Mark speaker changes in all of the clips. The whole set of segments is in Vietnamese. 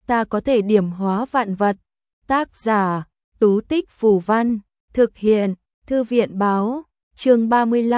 Speaker 1: ta có thể điểm hóa vạn vật. Tác giả, Tú Tích Phù Văn, thực hiện, Thư viện Báo, chương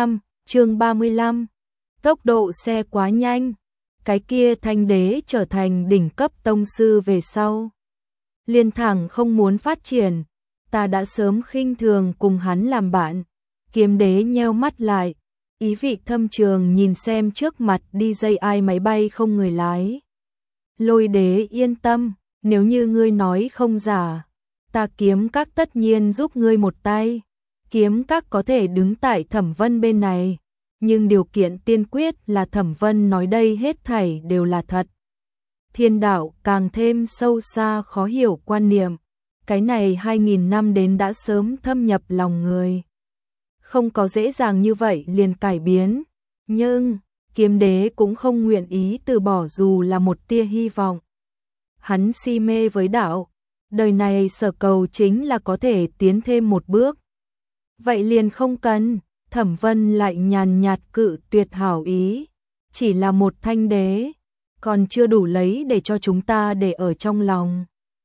Speaker 1: 35. Tốc độ xe quá nhanh, cái kia Thanh Đế trở thành đỉnh cấp tông sư về sau. Liên thẳng không muốn phát triển, ta đã sớm khinh thường cùng hắn làm bạn. Kiếm Đế nheo mắt lại, ý vị thâm trường nhìn xem trước mặt DJI máy bay không người lái. Lôi Đế yên tâm, nếu như ngươi nói không giả, ta Kiếm Các tất nhiên giúp ngươi một tay. Kiếm Các có thể đứng tại Thẩm Vân bên này, nhưng điều kiện tiên quyết là Thẩm Vân nói đây hết thảy đều là thật. Thiên đạo càng thêm sâu xa khó hiểu quan niệm, cái này 2000 năm đến đã sớm thâm nhập lòng người. Không có dễ dàng như vậy liền cải biến, nhưng Kiếm Đế cũng không nguyện ý từ bỏ dù là một tia hy vọng. Hắn si mê với đạo, đời này sở cầu chính là có thể tiến thêm một bước. Vậy liền không cần, Thẩm Vân lại nhàn nhạt cự tuyệt hảo ý, chỉ là một thanh đế, còn chưa đủ lấy để cho chúng ta để ở trong lòng.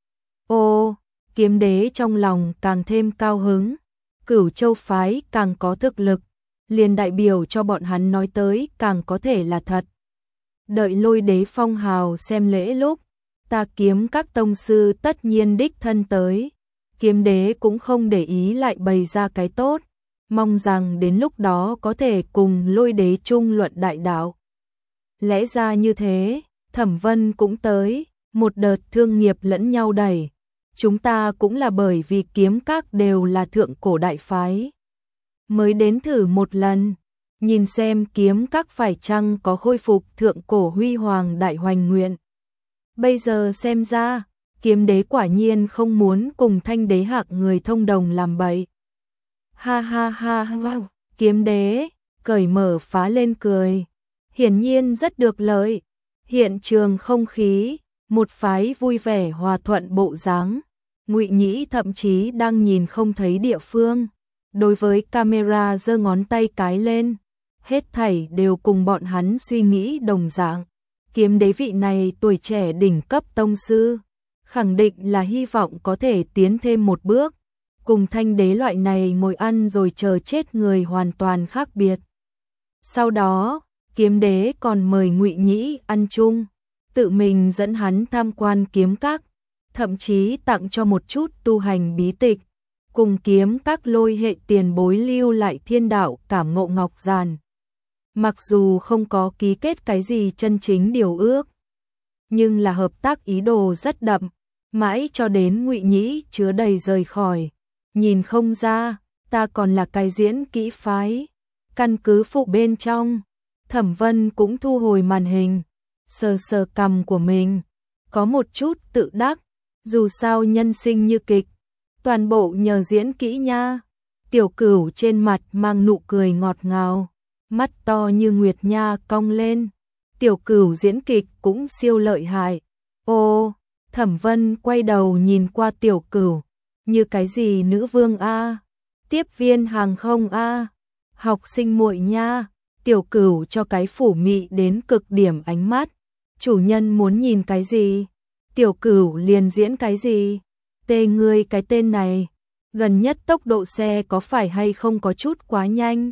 Speaker 1: Ô, Kiếm Đế trong lòng càng thêm cao hứng, Cửu Châu phái càng có thực lực, liền đại biểu cho bọn hắn nói tới càng có thể là thật. Đợi Lôi Đế phong hào xem lễ lúc, ta Kiếm Các tông sư tất nhiên đích thân tới. Kiếm Đế cũng không để ý lại bày ra cái tốt, mong rằng đến lúc đó có thể cùng Lôi Đế chung luận đại đạo. Lẽ ra như thế, Thẩm Vân cũng tới, một đợt thương nghiệp lẫn nhau đẩy. Chúng ta cũng là bởi vì Kiếm Các đều là thượng cổ đại phái, mới đến thử một lần, nhìn xem Kiếm Các phải chăng có khôi phục thượng cổ huy hoàng đại hoành nguyện. Bây giờ xem ra, Kiếm Đế quả nhiên không muốn cùng Thanh Đế hạng người thông đồng làm bậy. Ha ha ha ha, Kiếm Đế cởi mở phá lên cười, hiển nhiên rất được lợi. Hiện trường không khí, một phái vui vẻ hòa thuận bộ dáng. Ngụy Nhĩ thậm chí đang nhìn không thấy địa phương, đối với camera giơ ngón tay cái lên, hết thảy đều cùng bọn hắn suy nghĩ đồng dạng. Kiếm Đế vị này tuổi trẻ đỉnh cấp tông sư, khẳng định là hy vọng có thể tiến thêm một bước, cùng Thanh Đế loại này ngồi ăn rồi chờ chết người hoàn toàn khác biệt. Sau đó, Kiếm Đế còn mời Ngụy Nhĩ ăn chung, tự mình dẫn hắn tham quan Kiếm Các, thậm chí tặng cho một chút tu hành bí tịch, cùng Kiếm Các lôi hệ tiền bối lưu lại thiên đạo cảm ngộ ngọc giàn. Mặc dù không có ký kết cái gì chân chính điều ước, nhưng là hợp tác ý đồ rất đậm, mãi cho đến Ngụy Nhĩ chứa đầy rời khỏi. Nhìn không ra, ta còn là cái diễn kỹ phái. Căn cứ phụ bên trong, Thẩm Vân cũng thu hồi màn hình, sờ sờ cằm của mình, có một chút tự đắc, dù sao nhân sinh như kịch, toàn bộ nhờ diễn kỹ nha. Tiểu Cửu trên mặt mang nụ cười ngọt ngào, mắt to như nguyệt nha cong lên. Tiểu Cửu diễn kịch cũng siêu lợi hại. Ô, Thẩm Vân quay đầu nhìn qua Tiểu Cửu, như cái gì nữ vương a, tiếp viên hàng không a, học sinh muội nha. Tiểu Cửu cho cái phủ mị đến cực điểm ánh mắt, chủ nhân muốn nhìn cái gì, Tiểu Cửu liền diễn cái gì. Tê ngươi cái tên này, gần nhất tốc độ xe có phải hay không có chút quá nhanh.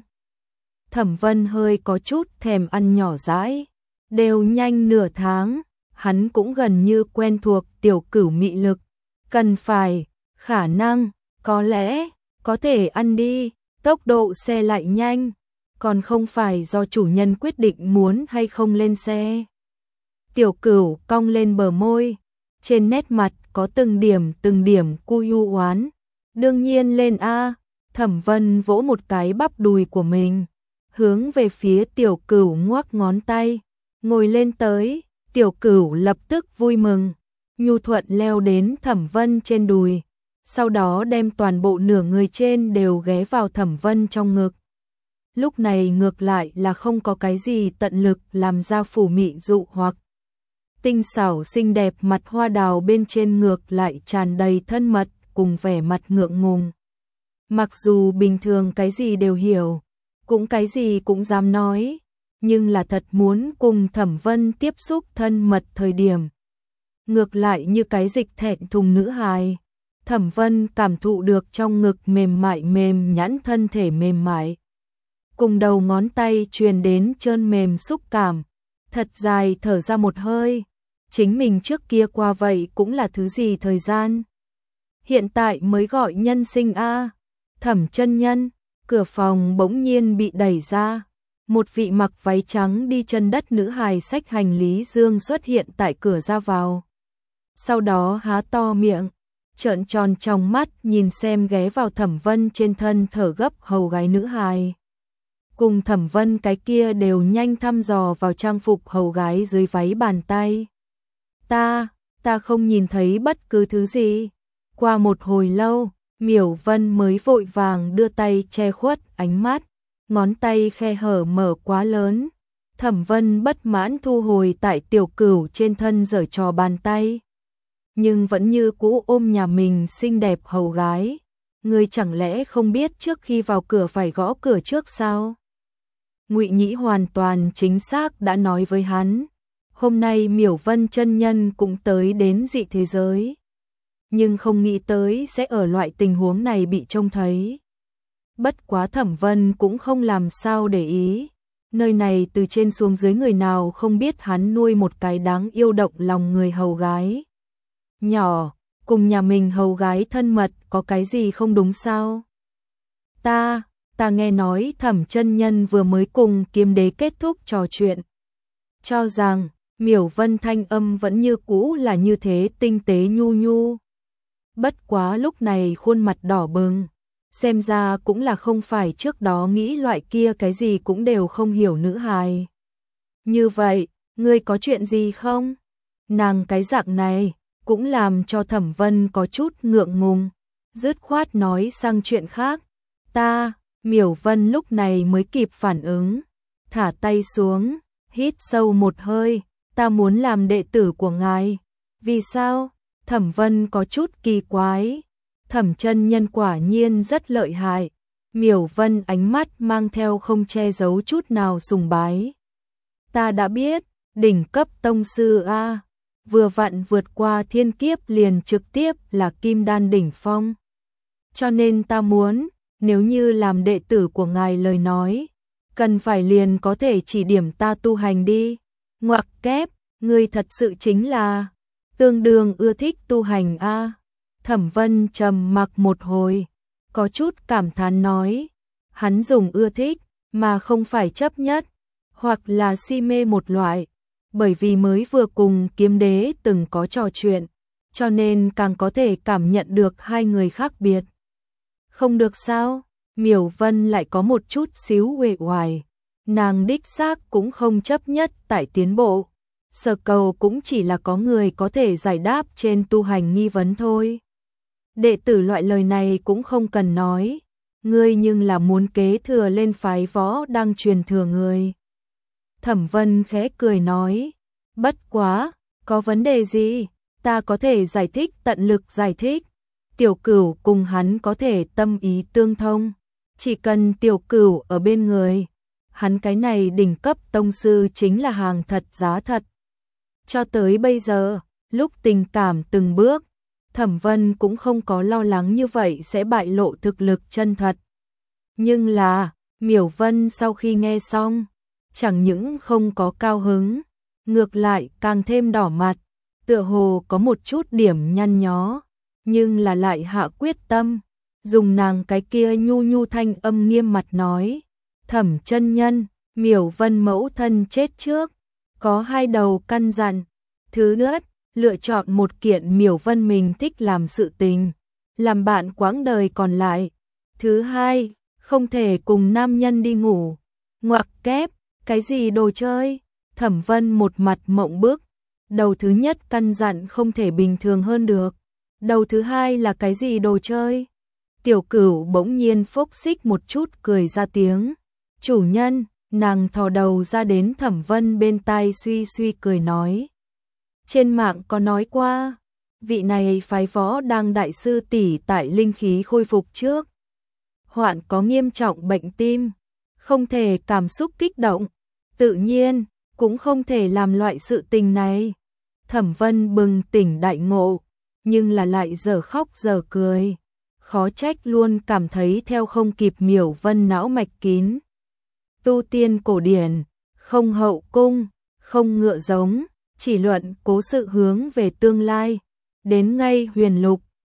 Speaker 1: Thẩm Vân hơi có chút thèm ăn nhỏ dãi, đều nhanh nửa tháng, hắn cũng gần như quen thuộc Tiểu Cửu mị lực, cần phải, khả năng, có lẽ, có thể ăn đi, tốc độ xe lại nhanh, còn không phải do chủ nhân quyết định muốn hay không lên xe. Tiểu Cửu cong lên bờ môi, trên nét mặt có từng điểm cu yu oán. Đương nhiên lên a. Thẩm Vân vỗ một cái bắp đùi của mình, hướng về phía Tiểu Cửu ngoắc ngón tay, ngồi lên tới. Tiểu Cửu lập tức vui mừng, nhu thuận leo đến Thẩm Vân trên đùi, sau đó đem toàn bộ nửa người trên đều ghé vào Thẩm Vân trong ngực. Lúc này ngược lại là không có cái gì tận lực làm ra phủ mị dụ hoặc. Tinh xảo xinh đẹp mặt hoa đào bên trên ngược lại tràn đầy thân mật cùng vẻ mặt ngượng ngùng. Mặc dù bình thường cái gì đều hiểu, cũng cái gì cũng dám nói, nhưng là thật muốn cùng Thẩm Vân tiếp xúc thân mật thời điểm. ngược lại như cái dịch thẹn thùng nữ hài. Thẩm Vân cảm thụ được trong ngực mềm mại mềm nhẵn thân thể mềm mại. Cùng đầu ngón tay truyền đến trơn mềm xúc cảm, thật dài thở ra một hơi. Chính mình trước kia qua vậy cũng là thứ gì thời gian. Hiện tại mới gọi nhân sinh a. Thẩm chân nhân, cửa phòng bỗng nhiên bị đẩy ra. Một vị mặc váy trắng đi chân đất nữ hài xách hành lý dương xuất hiện tại cửa ra vào. Sau đó há to miệng, trợn tròn trong mắt nhìn xem ghé vào Thẩm Vân trên thân thở gấp hầu gái nữ hài. Cùng Thẩm Vân cái kia đều nhanh thăm dò vào trang phục hầu gái dưới váy bàn tay. Ta không nhìn thấy bất cứ thứ gì. Qua một hồi lâu, Miểu Vân mới vội vàng đưa tay che khuất ánh mắt, ngón tay khe hở mở quá lớn. Thẩm Vân bất mãn thu hồi tại Tiểu Cửu trên thân giở trò bàn tay. Nhưng vẫn như cũ ôm nhà mình xinh đẹp hầu gái. Ngươi chẳng lẽ không biết trước khi vào cửa phải gõ cửa trước sao? Ngụy Nhĩ hoàn toàn chính xác đã nói với hắn. Hôm nay Miểu Vân chân nhân cũng tới đến dị thế giới. Nhưng không nghĩ tới sẽ ở loại tình huống này bị trông thấy. Bất quá Thẩm Vân cũng không làm sao để ý. Nơi này từ trên xuống dưới người nào không biết hắn nuôi một cái đáng yêu động lòng người hầu gái. Nhỏ, cùng nhà mình hầu gái thân mật có cái gì không đúng sao? Ta nghe nói Thẩm chân nhân vừa mới cùng Kiếm Đế kết thúc trò chuyện. Cho rằng, Miểu Vân thanh âm vẫn như cũ là như thế tinh tế nhu nhu. Bất quá lúc này khuôn mặt đỏ bừng, xem ra cũng là không phải trước đó nghĩ loại kia cái gì cũng đều không hiểu nữ hài. Như vậy, ngươi có chuyện gì không? Nàng cái dạng này cũng làm cho Thẩm Vân có chút ngượng ngùng, dứt khoát nói sang chuyện khác. Miểu Vân lúc này mới kịp phản ứng, thả tay xuống, hít sâu một hơi, ta muốn làm đệ tử của ngài. Vì sao? Thẩm Vân có chút kỳ quái. Thẩm chân nhân quả nhiên rất lợi hại. Miểu Vân ánh mắt mang theo không che giấu chút nào sùng bái. Ta đã biết, đỉnh cấp tông sư a, vừa vặn vượt qua thiên kiếp liền trực tiếp là kim đan đỉnh phong. Cho nên ta muốn, nếu như làm đệ tử của ngài lời nói, cần phải liền có thể chỉ điểm ta tu hành đi. Ngoặc kép, ngươi thật sự chính là tương đương ưa thích tu hành a. Thẩm Vân trầm mặc một hồi, có chút cảm thán nói, hắn dùng ưa thích mà không phải chấp nhất, hoặc là si mê một loại, bởi vì mới vừa cùng Kiếm Đế từng có trò chuyện, cho nên càng có thể cảm nhận được hai người khác biệt. Không được sao? Miểu Vân lại có một chút xíu uể oải, nàng đích xác cũng không chấp nhất tại tiến bộ. Sở cầu cũng chỉ là có người có thể giải đáp trên tu hành nghi vấn thôi. Đệ tử loại lời này cũng không cần nói, ngươi nhưng là muốn kế thừa lên phái võ đang truyền thừa người. Thẩm Vân khẽ cười nói, bất quá, có vấn đề gì, ta có thể giải thích tận lực giải thích. Tiểu Cửu cùng hắn có thể tâm ý tương thông, chỉ cần Tiểu Cửu ở bên người, hắn cái này đỉnh cấp tông sư chính là hàng thật giá thật. Cho tới bây giờ, lúc tình cảm từng bước, Thẩm Vân cũng không có lo lắng như vậy sẽ bại lộ thực lực chân thật. Nhưng là, Miểu Vân sau khi nghe xong, chẳng những không có cao hứng, ngược lại càng thêm đỏ mặt, tựa hồ có một chút điểm nhăn nhó, nhưng là lại hạ quyết tâm, dùng nàng cái kia nhu nhu thanh âm nghiêm mặt nói, Thẩm chân nhân, Miểu Vân mẫu thân chết trước, có hai đầu căn dặn. Thứ nhất, lựa chọn một kiện Miểu Vân mình thích làm sự tình, làm bạn quãng đời còn lại. Thứ hai, không thể cùng nam nhân đi ngủ. Ngoặc kép, cái gì đồ chơi? Thẩm Vân một mặt mộng bức. Đầu thứ nhất căn dặn không thể bình thường hơn được. Đầu thứ hai là cái gì đồ chơi? Tiểu Cửu bỗng nhiên phốc xích một chút cười ra tiếng. Chủ nhân, nàng thò đầu ra đến Thẩm Vân bên tai suy suy cười nói. Trên mạng có nói qua, vị này phái võ đang đại sư tỷ tại linh khí khôi phục trước. Hoạn có nghiêm trọng bệnh tim, không thể cảm xúc kích động, tự nhiên, cũng không thể làm loại sự tình này. Thẩm Vân bừng tỉnh đại ngộ, nhưng là lại giờ khóc giờ cười. Khó trách luôn cảm thấy theo không kịp Miểu Vân não mạch kín. Tu tiên cổ điển, không hậu cung, không ngựa giống, chỉ luận cố sự hướng về tương lai. Đến ngay huyền lục,